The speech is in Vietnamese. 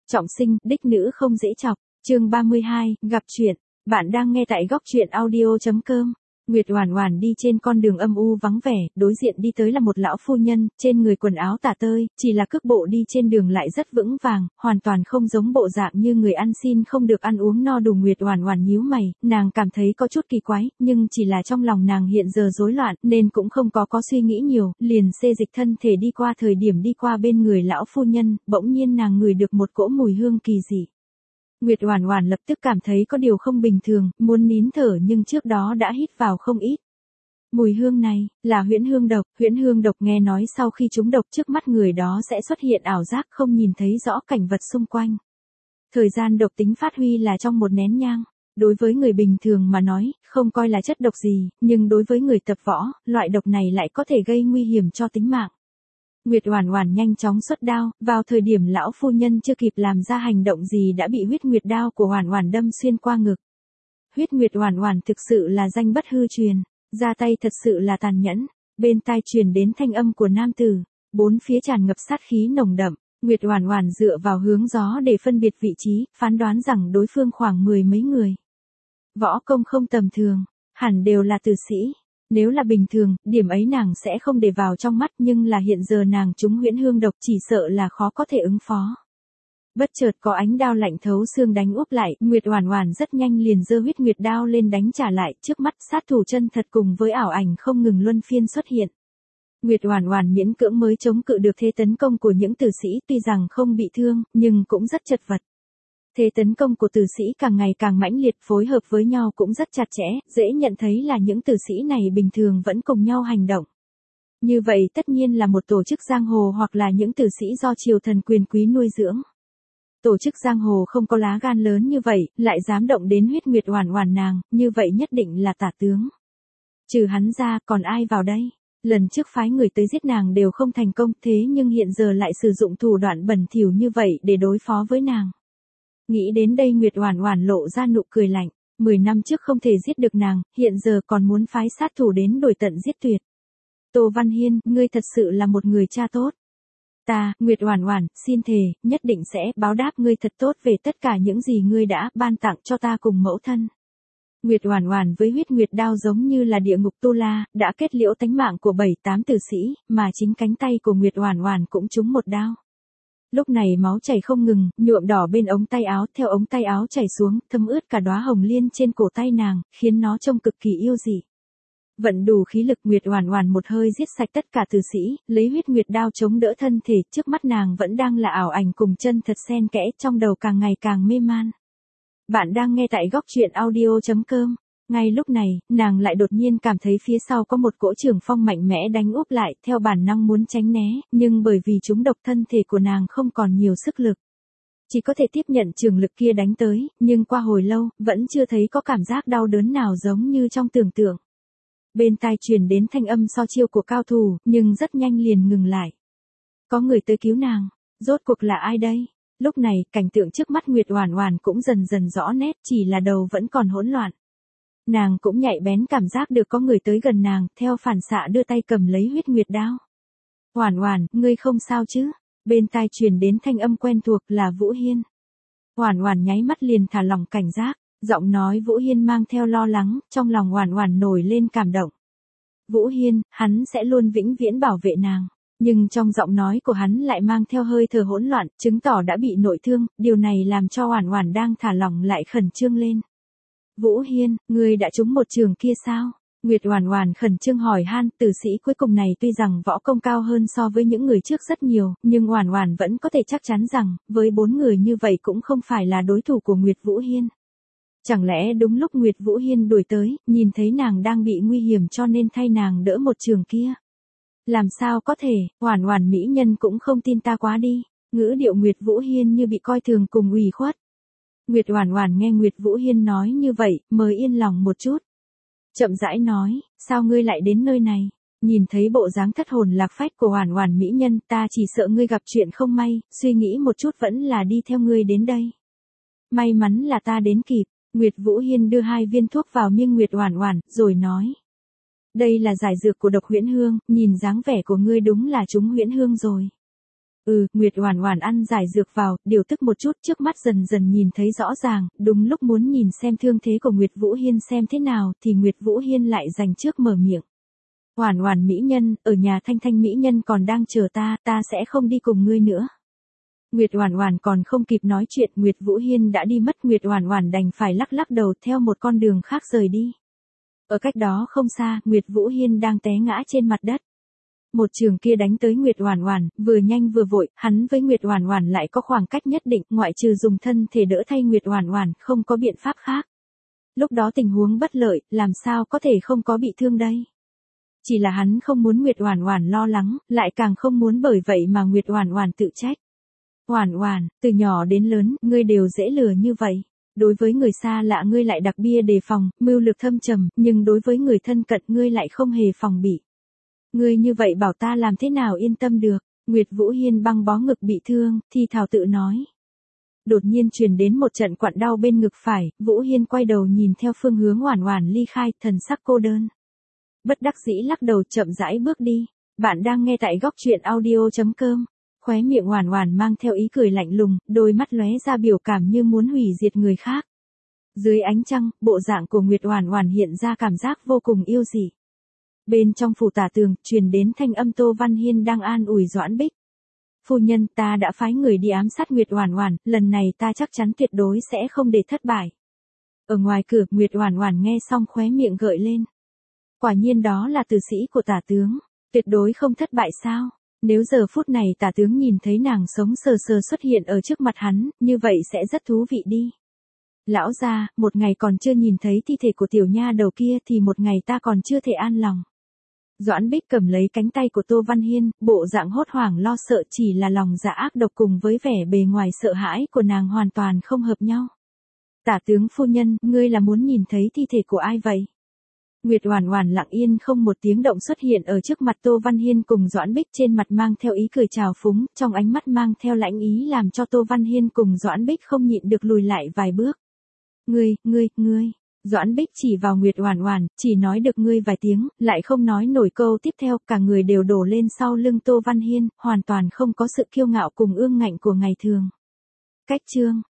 Trọng sinh, đích nữ không dễ chọc. Chương 32, gặp chuyện. Bạn đang nghe tại góc truyện audio.com. Nguyệt Oản Oản đi trên con đường âm u vắng vẻ, đối diện đi tới là một lão phu nhân, trên người quần áo tả tơi, chỉ là cước bộ đi trên đường lại rất vững vàng, hoàn toàn không giống bộ dạng như người ăn xin không được ăn uống no đủ. Nguyệt Oản Oản nhíu mày, nàng cảm thấy có chút kỳ quái, nhưng chỉ là trong lòng nàng hiện giờ rối loạn, nên cũng không có suy nghĩ nhiều, liền xê dịch thân thể đi qua. Thời điểm đi qua bên người lão phu nhân, bỗng nhiên nàng ngửi được một cỗ mùi hương kỳ dị. Nguyệt Oản Oản lập tức cảm thấy có điều không bình thường, muốn nín thở nhưng trước đó đã hít vào không ít. Mùi hương này là huyễn hương độc. Huyễn hương độc nghe nói sau khi trúng độc trước mắt người đó sẽ xuất hiện ảo giác, không nhìn thấy rõ cảnh vật xung quanh. Thời gian độc tính phát huy là trong một nén nhang. Đối với người bình thường mà nói, không coi là chất độc gì, nhưng đối với người tập võ, loại độc này lại có thể gây nguy hiểm cho tính mạng. Nguyệt Oản Oản nhanh chóng xuất đao, vào thời điểm lão phu nhân chưa kịp làm ra hành động gì đã bị huyết nguyệt đao của Oản Oản đâm xuyên qua ngực. Huyết Nguyệt Oản Oản thực sự là danh bất hư truyền, ra tay thật sự là tàn nhẫn. Bên tai truyền đến thanh âm của nam tử, bốn phía tràn ngập sát khí nồng đậm. Nguyệt Oản Oản dựa vào hướng gió để phân biệt vị trí, phán đoán rằng đối phương khoảng 10 mấy người. Võ công không tầm thường, hẳn đều là tử sĩ. Nếu là bình thường, điểm ấy nàng sẽ không để vào trong mắt, nhưng là hiện giờ nàng trúng huyễn hương độc chỉ sợ là khó có thể ứng phó. Bất chợt có ánh đao lạnh thấu xương đánh úp lại, Nguyệt Oản Oản rất nhanh liền giơ huyết nguyệt đao lên đánh trả lại, trước mắt sát thủ chân thật cùng với ảo ảnh không ngừng luân phiên xuất hiện. Nguyệt Oản Oản miễn cưỡng mới chống cự được thế tấn công của những tử sĩ, tuy rằng không bị thương, nhưng cũng rất chật vật. Thế tấn công của tử sĩ càng ngày càng mãnh liệt, phối hợp với nhau cũng rất chặt chẽ, dễ nhận thấy là những tử sĩ này bình thường vẫn cùng nhau hành động. Như vậy tất nhiên là một tổ chức giang hồ hoặc là những tử sĩ do triều thần quyền quý nuôi dưỡng. Tổ chức giang hồ không có lá gan lớn như vậy, lại dám động đến huyết Nguyệt Oản Oản nàng, như vậy nhất định là tả tướng. Trừ hắn ra, còn ai vào đây? Lần trước phái người tới giết nàng đều không thành công, thế nhưng hiện giờ lại sử dụng thủ đoạn bẩn thỉu như vậy để đối phó với nàng. Nghĩ đến đây Nguyệt Oản Oản lộ ra nụ cười lạnh, 10 năm trước không thể giết được nàng, hiện giờ còn muốn phái sát thủ đến đuổi tận giết tuyệt. Tô Văn Hiên, ngươi thật sự là một người cha tốt. Ta, Nguyệt Oản Oản, xin thề, nhất định sẽ báo đáp ngươi thật tốt về tất cả những gì ngươi đã ban tặng cho ta cùng mẫu thân. Nguyệt Oản Oản với huyết nguyệt đao giống như là địa ngục tu la, đã kết liễu tánh mạng của 7-8 tử sĩ, mà chính cánh tay của Nguyệt Oản Oản cũng trúng một đao. Lúc này máu chảy không ngừng, nhuộm đỏ bên ống tay áo, theo ống tay áo chảy xuống, thấm ướt cả đóa hồng liên trên cổ tay nàng, khiến nó trông cực kỳ yêu dị. Vận đủ khí lực, Nguyệt Oản Oản một hơi giết sạch tất cả tử sĩ, lấy huyết nguyệt đao chống đỡ thân thể, trước mắt nàng vẫn đang là ảo ảnh cùng chân thật xen kẽ, trong đầu càng ngày càng mê man. Bạn đang nghe tại góc truyện audio.com. Ngay lúc này, nàng lại đột nhiên cảm thấy phía sau có một cỗ trường phong mạnh mẽ đánh úp lại, theo bản năng muốn tránh né, nhưng bởi vì trúng độc thân thể của nàng không còn nhiều sức lực. Chỉ có thể tiếp nhận trường lực kia đánh tới, nhưng qua hồi lâu, vẫn chưa thấy có cảm giác đau đớn nào giống như trong tưởng tượng. Bên tai truyền đến thanh âm so chiêu của cao thủ, nhưng rất nhanh liền ngừng lại. Có người tới cứu nàng, rốt cuộc là ai đây? Lúc này, cảnh tượng trước mắt Nguyệt Oản Oản cũng dần dần rõ nét, chỉ là đầu vẫn còn hỗn loạn. Nàng cũng nhạy bén cảm giác được có người tới gần nàng, theo phản xạ đưa tay cầm lấy huyết nguyệt đao. Oản Oản, ngươi không sao chứ? Bên tai truyền đến thanh âm quen thuộc là Vũ Hiên. Oản Oản nháy mắt liền thả lỏng cảnh giác, giọng nói Vũ Hiên mang theo lo lắng, trong lòng Oản Oản nổi lên cảm động. Vũ Hiên, hắn sẽ luôn vĩnh viễn bảo vệ nàng. Nhưng trong giọng nói của hắn lại mang theo hơi thở hỗn loạn, chứng tỏ đã bị nội thương, điều này làm cho Oản Oản đang thả lỏng lại khẩn trương lên. Vũ Hiên, ngươi đã trúng một trường kia sao? Nguyệt Oản Oản khẩn trương hỏi han, tử sĩ cuối cùng này tuy rằng võ công cao hơn so với những người trước rất nhiều, nhưng Oản Oản vẫn có thể chắc chắn rằng, với 4 người như vậy cũng không phải là đối thủ của Nguyệt Vũ Hiên. Chẳng lẽ đúng lúc Nguyệt Vũ Hiên đuổi tới, nhìn thấy nàng đang bị nguy hiểm cho nên thay nàng đỡ một trường kia? Làm sao có thể, Oản Oản mỹ nhân cũng không tin ta quá đi. Ngữ điệu Nguyệt Vũ Hiên như bị coi thường cùng ủy khuất. Nguyệt Oản Oản nghe Nguyệt Vũ Hiên nói như vậy, mới yên lòng một chút. Chậm rãi nói, sao ngươi lại đến nơi này? Nhìn thấy bộ dáng thất hồn lạc phách của Oản Oản mỹ nhân, ta chỉ sợ ngươi gặp chuyện không may, suy nghĩ một chút vẫn là đi theo ngươi đến đây. May mắn là ta đến kịp. Nguyệt Vũ Hiên đưa 2 viên thuốc vào miệng Nguyệt Oản Oản, rồi nói: "Đây là giải dược của độc huyễn hương, nhìn dáng vẻ của ngươi đúng là trúng huyễn hương rồi." Nguyệt Oản Oản ăn giải dược vào, điều tức một chút, trước mắt dần dần nhìn thấy rõ ràng, đúng lúc muốn nhìn xem thương thế của Nguyệt Vũ Hiên xem thế nào, thì Nguyệt Vũ Hiên lại giành trước mở miệng. Oản Oản mỹ nhân, ở nhà Thanh Thanh mỹ nhân còn đang chờ ta sẽ không đi cùng ngươi nữa. Nguyệt Oản Oản còn không kịp nói chuyện, Nguyệt Vũ Hiên đã đi mất, Nguyệt Oản Oản đành phải lắc lắc đầu theo một con đường khác rời đi. Ở cách đó không xa, Nguyệt Vũ Hiên đang té ngã trên mặt đất. Một trường kia đánh tới Nguyệt Oản Oản, vừa nhanh vừa vội, hắn với Nguyệt Oản Oản lại có khoảng cách nhất định, ngoại trừ dùng thân thể đỡ thay Nguyệt Oản Oản, không có biện pháp khác. Lúc đó tình huống bất lợi, làm sao có thể không có bị thương đây? Chỉ là hắn không muốn Nguyệt Oản Oản lo lắng, lại càng không muốn bởi vậy mà Nguyệt Oản Oản tự trách. Oản Oản, từ nhỏ đến lớn, ngươi đều dễ lừa như vậy. Đối với người xa lạ ngươi lại đặc biệt đề phòng, mưu lược thâm trầm, nhưng đối với người thân cận ngươi lại không hề phòng bị. Ngươi như vậy bảo ta làm thế nào yên tâm được? Nguyệt Vũ Hiên băng bó ngực bị thương, thì thào tự nói. Đột nhiên truyền đến một trận quặn đau bên ngực phải, Vũ Hiên quay đầu nhìn theo phương hướng Oản Oản ly khai, thần sắc cô đơn. Bất đắc dĩ lắc đầu chậm rãi bước đi. Bạn đang nghe tại góc truyện audio.com. Khóe miệng Oản Oản mang theo ý cười lạnh lùng, đôi mắt lóe ra biểu cảm như muốn hủy diệt người khác. Dưới ánh trăng, bộ dạng của Nguyệt Oản Oản hiện ra cảm giác vô cùng yêu dị. Bên trong phủ tả tường, truyền đến thanh âm Tô Văn Hiên đang an ủi Doãn Bích. Phu nhân, ta đã phái người đi ám sát Nguyệt Oản Oản, lần này ta chắc chắn tuyệt đối sẽ không để thất bại. Ở ngoài cửa, Nguyệt Oản Oản nghe xong khóe miệng gợi lên. Quả nhiên đó là tử sĩ của tả tướng, tuyệt đối không thất bại sao? Nếu giờ phút này tả tướng nhìn thấy nàng sống sờ sờ xuất hiện ở trước mặt hắn, như vậy sẽ rất thú vị đi. Lão gia, một ngày còn chưa nhìn thấy thi thể của tiểu nha đầu kia thì một ngày ta còn chưa thể an lòng. Doãn Bích cầm lấy cánh tay của Tô Văn Hiên, bộ dạng hốt hoảng lo sợ, chỉ là lòng dạ ác độc cùng với vẻ bề ngoài sợ hãi của nàng hoàn toàn không hợp nhau. Tả tướng phu nhân, ngươi là muốn nhìn thấy thi thể của ai vậy? Nguyệt Oản Oản lặng yên không một tiếng động xuất hiện ở trước mặt Tô Văn Hiên cùng Doãn Bích, trên mặt mang theo ý cười trào phúng, trong ánh mắt mang theo lãnh ý làm cho Tô Văn Hiên cùng Doãn Bích không nhịn được lùi lại vài bước. Ngươi. Doãn Bích chỉ vào Nguyệt Oản Oản, chỉ nói được ngươi vài tiếng, lại không nói nổi câu tiếp theo, cả người đều đổ lên sau lưng Tô Văn Hiên, hoàn toàn không có sự kiêu ngạo cùng ương ngạnh của ngày thường. Cách chương